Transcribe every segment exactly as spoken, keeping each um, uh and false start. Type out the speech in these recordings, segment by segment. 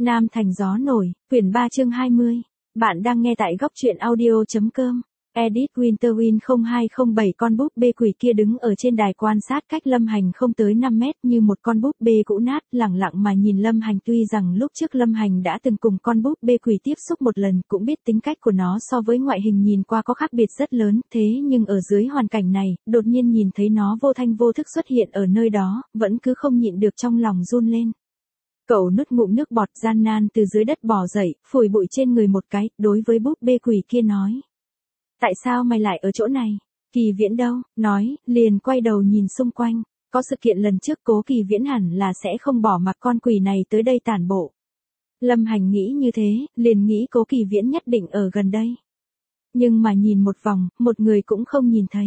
Nam Thành gió nổi, quyển ba chương hai mươi. Bạn đang nghe tại góc truyện audio.com. Edit Winterwind không hai không bảy. Con búp bê quỷ kia đứng ở trên đài quan sát cách Lâm Hành không tới năm mét như một con búp bê cũ nát, lẳng lặng mà nhìn Lâm Hành. Tuy rằng lúc trước Lâm Hành đã từng cùng con búp bê quỷ tiếp xúc một lần, cũng biết tính cách của nó so với ngoại hình nhìn qua có khác biệt rất lớn, thế nhưng ở dưới hoàn cảnh này, đột nhiên nhìn thấy nó vô thanh vô thức xuất hiện ở nơi đó, vẫn cứ không nhịn được trong lòng run lên. Cậu nuốt ngụm nước bọt, gian nan từ dưới đất bò dậy, phủi bụi trên người một cái, đối với búp bê quỷ kia nói. Tại sao mày lại ở chỗ này? Kỳ Viễn đâu? Nói, liền quay đầu nhìn xung quanh. Có sự kiện lần trước Cố Kỳ Viễn hẳn là sẽ không bỏ mặc con quỷ này tới đây tản bộ. Lâm Hành nghĩ như thế, liền nghĩ Cố Kỳ Viễn nhất định ở gần đây. Nhưng mà nhìn một vòng, một người cũng không nhìn thấy.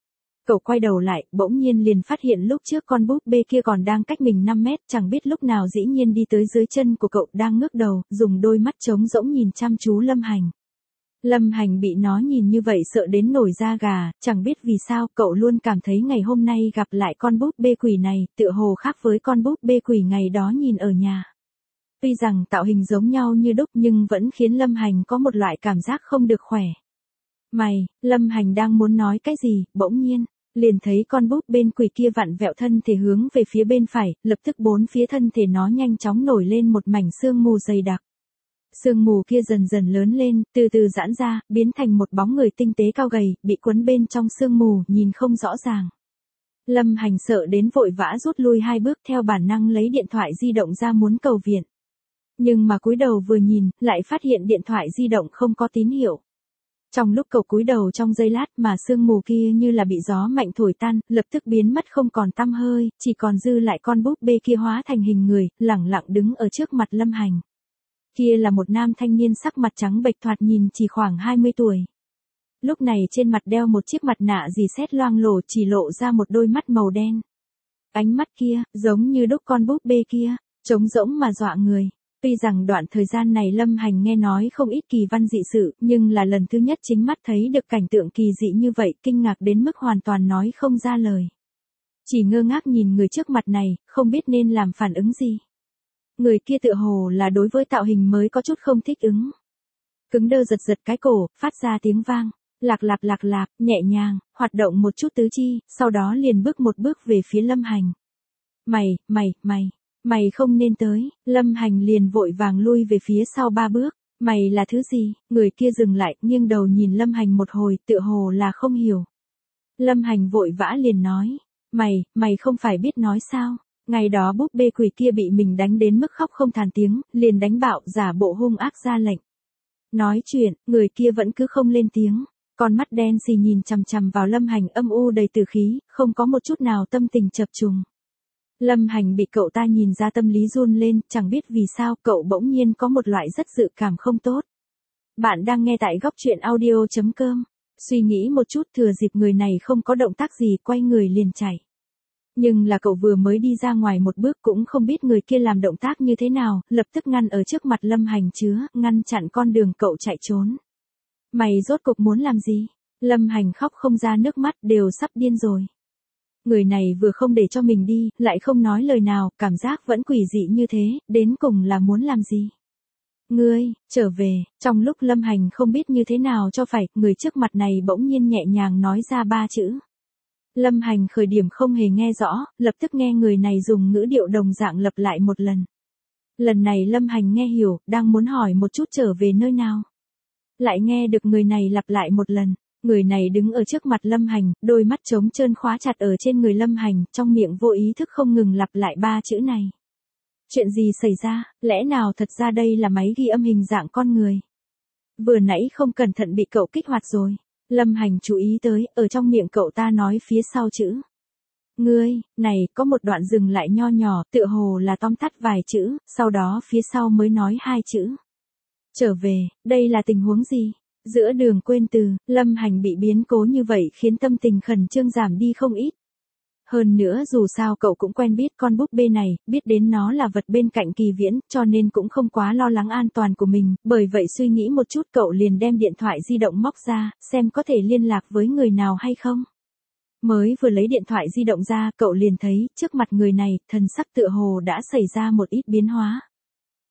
Cậu quay đầu lại, bỗng nhiên liền phát hiện lúc trước con búp bê kia còn đang cách mình năm mét, chẳng biết lúc nào dĩ nhiên đi tới dưới chân của cậu, đang ngước đầu, dùng đôi mắt trống rỗng nhìn chăm chú Lâm Hành. Lâm Hành bị nó nhìn như vậy sợ đến nổi da gà, chẳng biết vì sao cậu luôn cảm thấy ngày hôm nay gặp lại con búp bê quỷ này, tựa hồ khác với con búp bê quỷ ngày đó nhìn ở nhà. Tuy rằng tạo hình giống nhau như đúc nhưng vẫn khiến Lâm Hành có một loại cảm giác không được khỏe. Mày, Lâm Hành đang muốn nói cái gì, bỗng nhiên liền thấy con búp bên quỷ kia vặn vẹo thân thể hướng về phía bên phải, lập tức bốn phía thân thể nó nhanh chóng nổi lên một mảnh sương mù dày đặc. Sương mù kia dần dần lớn lên, từ từ giãn ra, biến thành một bóng người tinh tế cao gầy, bị cuốn bên trong sương mù, nhìn không rõ ràng. Lâm Hành sợ đến vội vã rút lui hai bước, theo bản năng lấy điện thoại di động ra muốn cầu viện. Nhưng mà cúi đầu vừa nhìn, lại phát hiện điện thoại di động không có tín hiệu. Trong lúc cậu cúi đầu trong giây lát mà sương mù kia như là bị gió mạnh thổi tan, lập tức biến mất không còn tăm hơi, chỉ còn dư lại con búp bê kia hóa thành hình người, lẳng lặng đứng ở trước mặt Lâm Hành. Kia là một nam thanh niên sắc mặt trắng bệch, thoạt nhìn chỉ khoảng hai mươi tuổi. Lúc này trên mặt đeo một chiếc mặt nạ dì xét loang lổ, chỉ lộ ra một đôi mắt màu đen. Ánh mắt kia, giống như đúc con búp bê kia, trống rỗng mà dọa người. Tuy rằng đoạn thời gian này Lâm Hành nghe nói không ít kỳ văn dị sự, nhưng là lần thứ nhất chính mắt thấy được cảnh tượng kỳ dị như vậy, kinh ngạc đến mức hoàn toàn nói không ra lời. Chỉ ngơ ngác nhìn người trước mặt này, không biết nên làm phản ứng gì. Người kia tựa hồ là đối với tạo hình mới có chút không thích ứng. Cứng đơ giật giật cái cổ, phát ra tiếng vang, lạc lạc lạc lạc, nhẹ nhàng, hoạt động một chút tứ chi, sau đó liền bước một bước về phía Lâm Hành. Mày, mày, mày. Mày không nên tới, Lâm Hành liền vội vàng lui về phía sau ba bước. Mày là thứ gì? Người kia dừng lại, nghiêng đầu nhìn Lâm Hành một hồi, tựa hồ là không hiểu. Lâm Hành vội vã liền nói, mày, mày không phải biết nói sao? Ngày đó búp bê quỷ kia bị mình đánh đến mức khóc không than tiếng, liền đánh bạo, giả bộ hung ác ra lệnh. Nói chuyện, người kia vẫn cứ không lên tiếng, con mắt đen xì nhìn chằm chằm vào Lâm Hành âm u đầy tử khí, không có một chút nào tâm tình chập trùng. Lâm Hành bị cậu ta nhìn ra tâm lý run lên, chẳng biết vì sao cậu bỗng nhiên có một loại rất dự cảm không tốt. Bạn đang nghe tại góc truyện audio.com. Suy nghĩ một chút, thừa dịp người này không có động tác gì, quay người liền chạy. Nhưng là cậu vừa mới đi ra ngoài một bước cũng không biết người kia làm động tác như thế nào, lập tức ngăn ở trước mặt Lâm Hành chứa, ngăn chặn con đường cậu chạy trốn. Mày rốt cục muốn làm gì? Lâm Hành khóc không ra nước mắt, đều sắp điên rồi. Người này vừa không để cho mình đi, lại không nói lời nào, cảm giác vẫn quỷ dị như thế, đến cùng là muốn làm gì? Ngươi, trở về. Trong lúc Lâm Hành không biết như thế nào cho phải, người trước mặt này bỗng nhiên nhẹ nhàng nói ra ba chữ. Lâm Hành khởi điểm không hề nghe rõ, lập tức nghe người này dùng ngữ điệu đồng dạng lặp lại một lần. Lần này Lâm Hành nghe hiểu, đang muốn hỏi một chút trở về nơi nào. Lại nghe được người này lặp lại một lần. Người này đứng ở trước mặt Lâm Hành, đôi mắt trống trơn khóa chặt ở trên người Lâm Hành, trong miệng vô ý thức không ngừng lặp lại ba chữ này. Chuyện gì xảy ra, lẽ nào thật ra đây là máy ghi âm hình dạng con người? Vừa nãy không cẩn thận bị cậu kích hoạt rồi. Lâm Hành chú ý tới, ở trong miệng cậu ta nói phía sau chữ. Ngươi, này, có một đoạn dừng lại nho nhỏ, tựa hồ là tóm tắt vài chữ, sau đó phía sau mới nói hai chữ. Trở về, đây là tình huống gì? Giữa đường quên từ, Lâm Hành bị biến cố như vậy khiến tâm tình khẩn trương giảm đi không ít. Hơn nữa dù sao cậu cũng quen biết con búp bê này, biết đến nó là vật bên cạnh Kỳ Viễn, cho nên cũng không quá lo lắng an toàn của mình, bởi vậy suy nghĩ một chút cậu liền đem điện thoại di động móc ra, xem có thể liên lạc với người nào hay không. Mới vừa lấy điện thoại di động ra, cậu liền thấy, trước mặt người này, thần sắc tựa hồ đã xảy ra một ít biến hóa.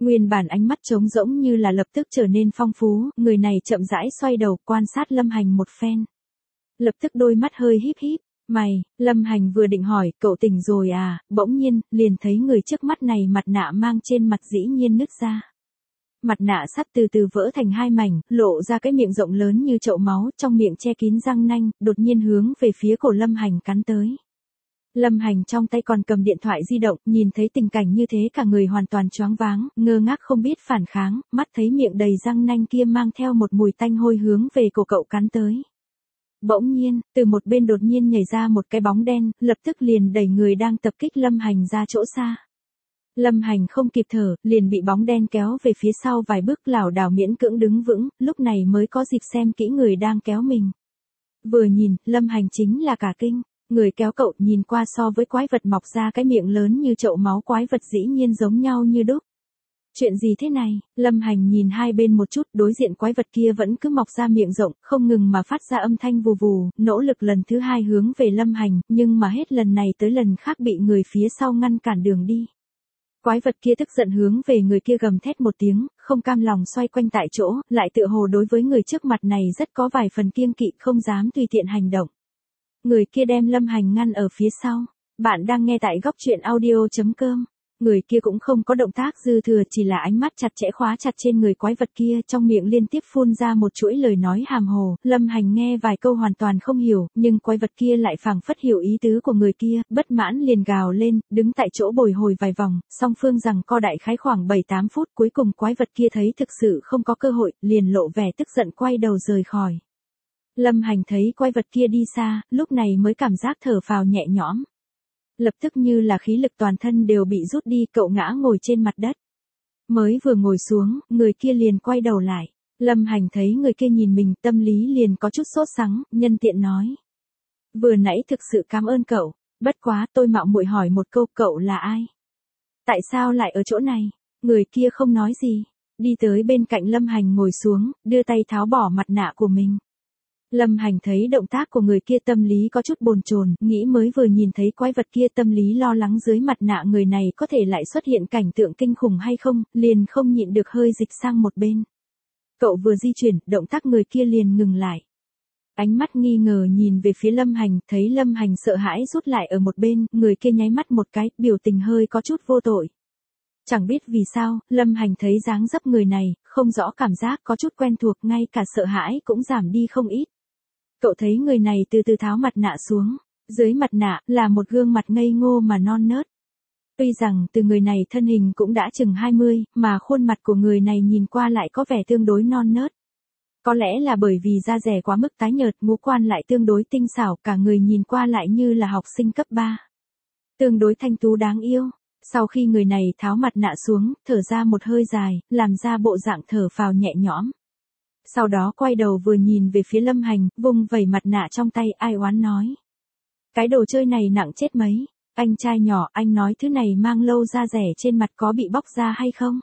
Nguyên bản ánh mắt trống rỗng như là lập tức trở nên phong phú, người này chậm rãi xoay đầu quan sát Lâm Hành một phen. Lập tức đôi mắt hơi híp híp, mày, Lâm Hành vừa định hỏi, cậu tỉnh rồi à, bỗng nhiên, liền thấy người trước mắt này mặt nạ mang trên mặt dĩ nhiên nứt ra. Mặt nạ sắt từ từ vỡ thành hai mảnh, lộ ra cái miệng rộng lớn như chậu máu, trong miệng che kín răng nanh, đột nhiên hướng về phía cổ Lâm Hành cắn tới. Lâm Hành trong tay còn cầm điện thoại di động, nhìn thấy tình cảnh như thế cả người hoàn toàn choáng váng, ngơ ngác không biết phản kháng, mắt thấy miệng đầy răng nanh kia mang theo một mùi tanh hôi hướng về cổ cậu cắn tới. Bỗng nhiên, từ một bên đột nhiên nhảy ra một cái bóng đen, lập tức liền đẩy người đang tập kích Lâm Hành ra chỗ xa. Lâm Hành không kịp thở, liền bị bóng đen kéo về phía sau vài bước, lảo đảo miễn cưỡng đứng vững, lúc này mới có dịp xem kỹ người đang kéo mình. Vừa nhìn, Lâm Hành chính là cả kinh. Người kéo cậu nhìn qua so với quái vật mọc ra cái miệng lớn như chậu máu quái vật dĩ nhiên giống nhau như đúc. Chuyện gì thế này? Lâm Hành nhìn hai bên một chút, đối diện quái vật kia vẫn cứ mọc ra miệng rộng, không ngừng mà phát ra âm thanh vù vù, nỗ lực lần thứ hai hướng về Lâm Hành, nhưng mà hết lần này tới lần khác bị người phía sau ngăn cản đường đi. Quái vật kia tức giận hướng về người kia gầm thét một tiếng, không cam lòng xoay quanh tại chỗ, lại tựa hồ đối với người trước mặt này rất có vài phần kiêng kỵ, không dám tùy tiện hành động. Người kia đem Lâm Hành ngăn ở phía sau. Bạn đang nghe tại góc truyện audio chấm com. Người kia cũng không có động tác dư thừa, chỉ là ánh mắt chặt chẽ khóa chặt trên người quái vật kia, trong miệng liên tiếp phun ra một chuỗi lời nói hàm hồ. Lâm Hành nghe vài câu hoàn toàn không hiểu, nhưng quái vật kia lại phảng phất hiểu ý tứ của người kia, bất mãn liền gào lên, đứng tại chỗ bồi hồi vài vòng, song phương rằng co đại khái khoảng bảy tám phút, cuối cùng quái vật kia thấy thực sự không có cơ hội, liền lộ vẻ tức giận quay đầu rời khỏi. Lâm Hành thấy quái vật kia đi xa, lúc này mới cảm giác thở phào nhẹ nhõm. Lập tức như là khí lực toàn thân đều bị rút đi, cậu ngã ngồi trên mặt đất. Mới vừa ngồi xuống, người kia liền quay đầu lại. Lâm Hành thấy người kia nhìn mình, tâm lý liền có chút sốt sắng, nhân tiện nói. Vừa nãy thực sự cảm ơn cậu, bất quá tôi mạo muội hỏi một câu, cậu là ai? Tại sao lại ở chỗ này? Người kia không nói gì, đi tới bên cạnh Lâm Hành ngồi xuống, đưa tay tháo bỏ mặt nạ của mình. Lâm Hành thấy động tác của người kia tâm lý có chút bồn chồn, nghĩ mới vừa nhìn thấy quái vật kia tâm lý lo lắng dưới mặt nạ người này có thể lại xuất hiện cảnh tượng kinh khủng hay không, liền không nhịn được hơi dịch sang một bên. Cậu vừa di chuyển, động tác người kia liền ngừng lại. Ánh mắt nghi ngờ nhìn về phía Lâm Hành, thấy Lâm Hành sợ hãi rút lại ở một bên, người kia nháy mắt một cái, biểu tình hơi có chút vô tội. Chẳng biết vì sao, Lâm Hành thấy dáng dấp người này, không rõ cảm giác có chút quen thuộc, ngay cả sợ hãi cũng giảm đi không ít. Cậu thấy người này từ từ tháo mặt nạ xuống, dưới mặt nạ là một gương mặt ngây ngô mà non nớt. Tuy rằng từ người này thân hình cũng đã chừng hai mươi, mà khuôn mặt của người này nhìn qua lại có vẻ tương đối non nớt. Có lẽ là bởi vì da dẻ quá mức tái nhợt, ngũ quan lại tương đối tinh xảo, cả người nhìn qua lại như là học sinh cấp ba. Tương đối thanh tú đáng yêu. Sau khi người này tháo mặt nạ xuống, thở ra một hơi dài, làm ra bộ dạng thở phào nhẹ nhõm. Sau đó quay đầu vừa nhìn về phía Lâm Hành, vung vẩy mặt nạ trong tay, ai oán nói. Cái đồ chơi này nặng chết mấy, anh trai nhỏ, anh nói thứ này mang lâu da rẻ trên mặt có bị bóc ra hay không?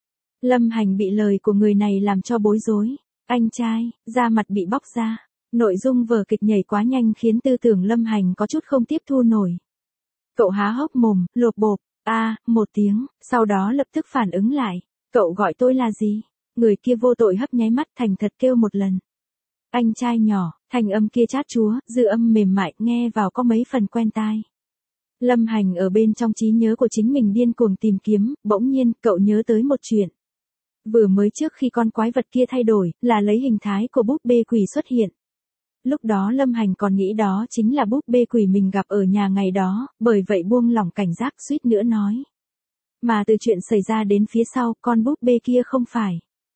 Lâm Hành bị lời của người này làm cho bối rối. Anh trai, da mặt bị bóc ra. Nội dung vở kịch nhảy quá nhanh khiến tư tưởng Lâm Hành có chút không tiếp thu nổi. Cậu há hốc mồm, lột bộp, a à, một tiếng, sau đó lập tức phản ứng lại. Cậu gọi tôi là gì? Người kia vô tội hấp nháy mắt, thành thật kêu một lần. Anh trai nhỏ, thành âm kia chát chúa, dư âm mềm mại, nghe vào có mấy phần quen tai. Lâm Hành ở bên trong trí nhớ của chính mình điên cuồng tìm kiếm, bỗng nhiên, cậu nhớ tới một chuyện. Vừa mới trước khi con quái vật kia thay đổi, là lấy hình thái của búp bê quỷ xuất hiện. Lúc đó Lâm Hành còn nghĩ đó chính là búp bê quỷ mình gặp ở nhà ngày đó, bởi vậy buông lỏng cảnh giác, suýt nữa nói. Mà từ chuyện xảy ra đến phía sau, con búp bê kia không phải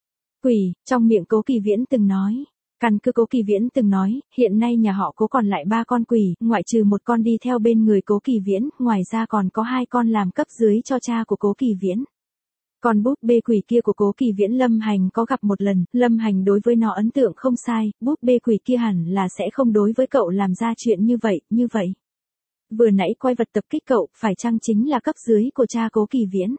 quỷ, trong miệng Cố Kỳ Viễn từng nói. Căn cứ Cố Kỳ Viễn từng nói, hiện nay nhà họ Cố còn lại ba con quỷ, ngoại trừ một con đi theo bên người Cố Kỳ Viễn, ngoài ra còn có hai con làm cấp dưới cho cha của Cố Kỳ Viễn. Còn búp bê quỷ kia của Cố Kỳ Viễn Lâm Hành có gặp một lần, Lâm Hành đối với nó ấn tượng không sai, búp bê quỷ kia hẳn là sẽ không đối với cậu làm ra chuyện như vậy, như vậy. Vừa nãy quái vật tập kích cậu, phải chăng chính là cấp dưới của cha Cố Kỳ Viễn?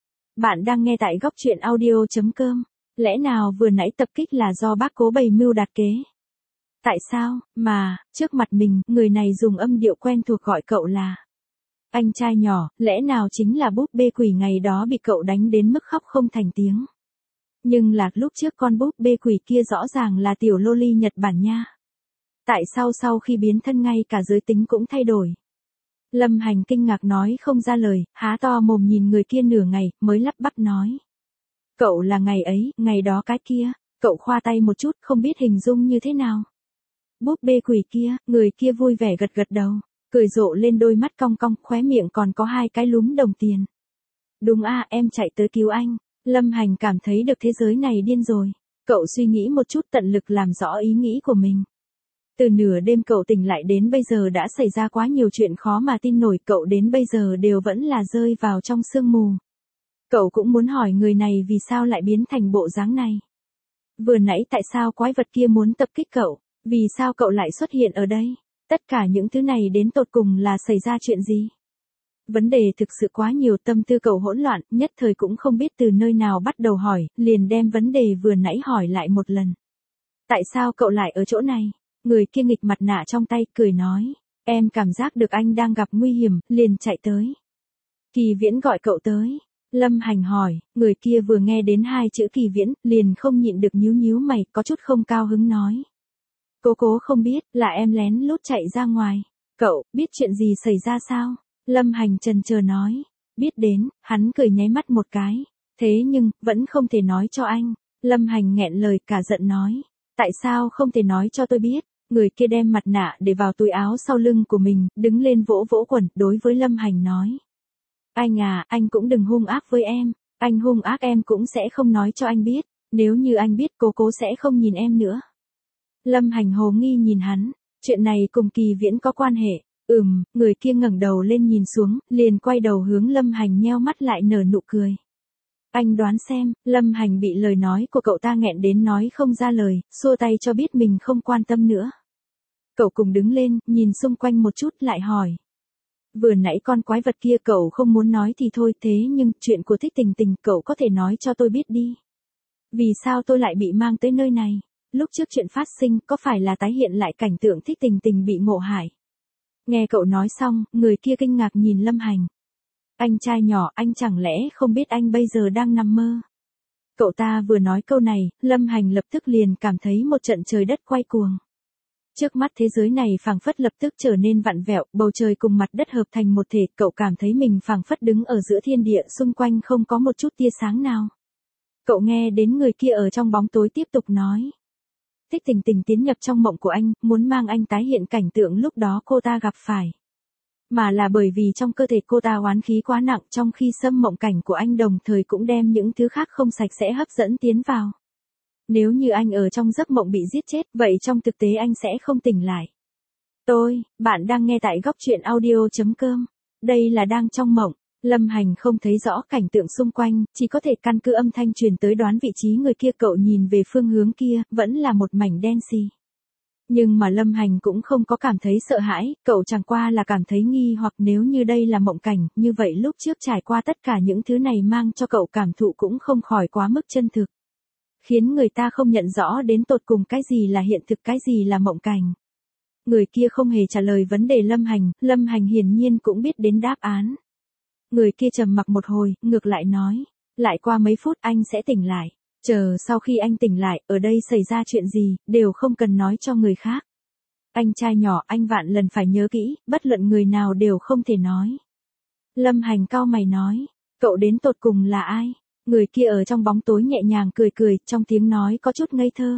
Bạn đang nghe tại góc truyện audio chấm com. Lẽ nào vừa nãy tập kích là do bác Cố bày mưu đặt kế? Tại sao, mà, trước mặt mình, người này dùng âm điệu quen thuộc gọi cậu là Anh trai nhỏ, lẽ nào chính là búp bê quỷ ngày đó bị cậu đánh đến mức khóc không thành tiếng. Nhưng là lúc trước con búp bê quỷ kia rõ ràng là tiểu loli Nhật Bản nha. Tại sao sau khi biến thân ngay cả giới tính cũng thay đổi? Lâm Hành kinh ngạc nói không ra lời, há to mồm nhìn người kia nửa ngày, mới lắp bắp nói. Cậu là ngày ấy, ngày đó cái kia, cậu khoa tay một chút không biết hình dung như thế nào. Búp bê quỷ kia, người kia vui vẻ gật gật đầu, cười rộ lên đôi mắt cong cong, khóe miệng còn có hai cái lúm đồng tiền. Đúng a, em chạy tới cứu anh. Lâm Hành cảm thấy được thế giới này điên rồi. Cậu suy nghĩ một chút tận lực làm rõ ý nghĩ của mình. Từ nửa đêm cậu tỉnh lại đến bây giờ đã xảy ra quá nhiều chuyện khó mà tin nổi, cậu đến bây giờ đều vẫn là rơi vào trong sương mù. Cậu cũng muốn hỏi người này vì sao lại biến thành bộ dáng này. Vừa nãy tại sao quái vật kia muốn tập kích cậu, vì sao cậu lại xuất hiện ở đây, tất cả những thứ này đến tột cùng là xảy ra chuyện gì. Vấn đề thực sự quá nhiều, tâm tư cậu hỗn loạn, nhất thời cũng không biết từ nơi nào bắt đầu hỏi, liền đem vấn đề vừa nãy hỏi lại một lần. Tại sao cậu lại ở chỗ này? Người kia nghịch mặt nạ trong tay, cười nói, em cảm giác được anh đang gặp nguy hiểm, liền chạy tới. Kỳ Viễn gọi cậu tới. Lâm Hành hỏi, người kia vừa nghe đến hai chữ Kỳ Viễn, liền không nhịn được nhíu nhíu mày, có chút không cao hứng nói. Cố cố không biết, là em lén lút chạy ra ngoài. Cậu, biết chuyện gì xảy ra sao? Lâm Hành chần chờ nói. Biết đến, hắn cười nháy mắt một cái. Thế nhưng, vẫn không thể nói cho anh. Lâm Hành nghẹn lời cả giận nói. Tại sao không thể nói cho tôi biết? Người kia đem mặt nạ để vào túi áo sau lưng của mình, đứng lên vỗ vỗ quần, đối với Lâm Hành nói. Anh à, anh cũng đừng hung ác với em. Anh hung ác em cũng sẽ không nói cho anh biết. Nếu như anh biết cố cố sẽ không nhìn em nữa. Lâm Hành hồ nghi nhìn hắn. Chuyện này cùng Kỳ Viễn có quan hệ. Ừm, người kia ngẩng đầu lên nhìn xuống, liền quay đầu hướng Lâm Hành nheo mắt lại nở nụ cười. Anh đoán xem, Lâm Hành bị lời nói của cậu ta nghẹn đến nói không ra lời, xua tay cho biết mình không quan tâm nữa. Cậu cùng đứng lên, nhìn xung quanh một chút lại hỏi. Vừa nãy con quái vật kia cậu không muốn nói thì thôi, thế nhưng chuyện của Thích Tình Tình cậu có thể nói cho tôi biết đi. Vì sao tôi lại bị mang tới nơi này? Lúc trước chuyện phát sinh có phải là tái hiện lại cảnh tượng Thích Tình Tình bị ngộ hại? Nghe cậu nói xong, người kia kinh ngạc nhìn Lâm Hành. Anh trai nhỏ, anh chẳng lẽ không biết anh bây giờ đang nằm mơ? Cậu ta vừa nói câu này, Lâm Hành lập tức liền cảm thấy một trận trời đất quay cuồng. Trước mắt thế giới này phảng phất lập tức trở nên vặn vẹo, bầu trời cùng mặt đất hợp thành một thể, cậu cảm thấy mình phảng phất đứng ở giữa thiên địa, xung quanh không có một chút tia sáng nào. Cậu nghe đến người kia ở trong bóng tối tiếp tục nói. Thích Tình Tình tiến nhập trong mộng của anh, muốn mang anh tái hiện cảnh tượng lúc đó cô ta gặp phải. Mà là bởi vì trong cơ thể cô ta oán khí quá nặng, trong khi xâm mộng cảnh của anh đồng thời cũng đem những thứ khác không sạch sẽ hấp dẫn tiến vào. Nếu như anh ở trong giấc mộng bị giết chết, vậy trong thực tế anh sẽ không tỉnh lại. Tôi, bạn đang nghe tại góc truyện audio chấm com. Đây là đang trong mộng. Lâm Hành không thấy rõ cảnh tượng xung quanh, chỉ có thể căn cứ âm thanh truyền tới đoán vị trí người kia. Cậu nhìn về phương hướng kia, vẫn là một mảnh đen xì. Nhưng mà Lâm Hành cũng không có cảm thấy sợ hãi, cậu chẳng qua là cảm thấy nghi hoặc nếu như đây là mộng cảnh, như vậy lúc trước trải qua tất cả những thứ này mang cho cậu cảm thụ cũng không khỏi quá mức chân thực. Khiến người ta không nhận rõ đến tột cùng cái gì là hiện thực, cái gì là mộng cảnh. Người kia không hề trả lời vấn đề Lâm Hành, Lâm Hành hiển nhiên cũng biết đến đáp án. Người kia trầm mặc một hồi, ngược lại nói, lại qua mấy phút anh sẽ tỉnh lại. Chờ sau khi anh tỉnh lại, ở đây xảy ra chuyện gì, đều không cần nói cho người khác. Anh trai nhỏ, anh vạn lần phải nhớ kỹ, bất luận người nào đều không thể nói. Lâm Hành cau mày nói, cậu đến tột cùng là ai? Người kia ở trong bóng tối nhẹ nhàng cười cười, trong tiếng nói có chút ngây thơ.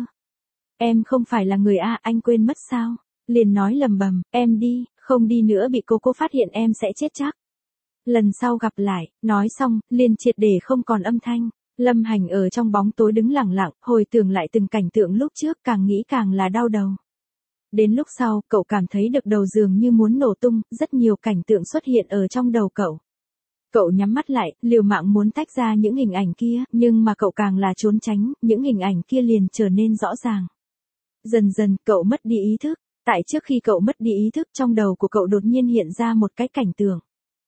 Em không phải là người A, anh quên mất sao? Liền nói lầm bầm, em đi, không đi nữa bị cô cô phát hiện em sẽ chết chắc. Lần sau gặp lại, nói xong, liền triệt để không còn âm thanh. Lâm Hành ở trong bóng tối đứng lặng lặng, hồi tưởng lại từng cảnh tượng lúc trước, càng nghĩ càng là đau đầu. Đến lúc sau, cậu cảm thấy được đầu dường như muốn nổ tung, rất nhiều cảnh tượng xuất hiện ở trong đầu cậu. Cậu nhắm mắt lại, liều mạng muốn tách ra những hình ảnh kia, nhưng mà cậu càng là trốn tránh, những hình ảnh kia liền trở nên rõ ràng. Dần dần, cậu mất đi ý thức. Tại trước khi cậu mất đi ý thức, trong đầu của cậu đột nhiên hiện ra một cái cảnh tượng.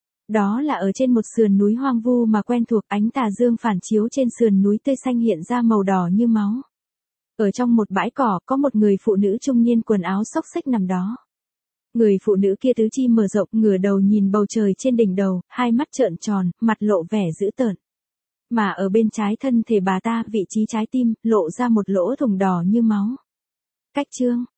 Đó là ở trên một sườn núi hoang vu mà quen thuộc, ánh tà dương phản chiếu trên sườn núi tươi xanh hiện ra màu đỏ như máu. Ở trong một bãi cỏ, có một người phụ nữ trung niên quần áo xốc xếch nằm đó. Người phụ nữ kia tứ chi mở rộng, ngửa đầu nhìn bầu trời trên đỉnh đầu, hai mắt trợn tròn, mặt lộ vẻ dữ tợn. Mà ở bên trái thân thể bà ta, vị trí trái tim, lộ ra một lỗ thủng đỏ như máu. Cách chương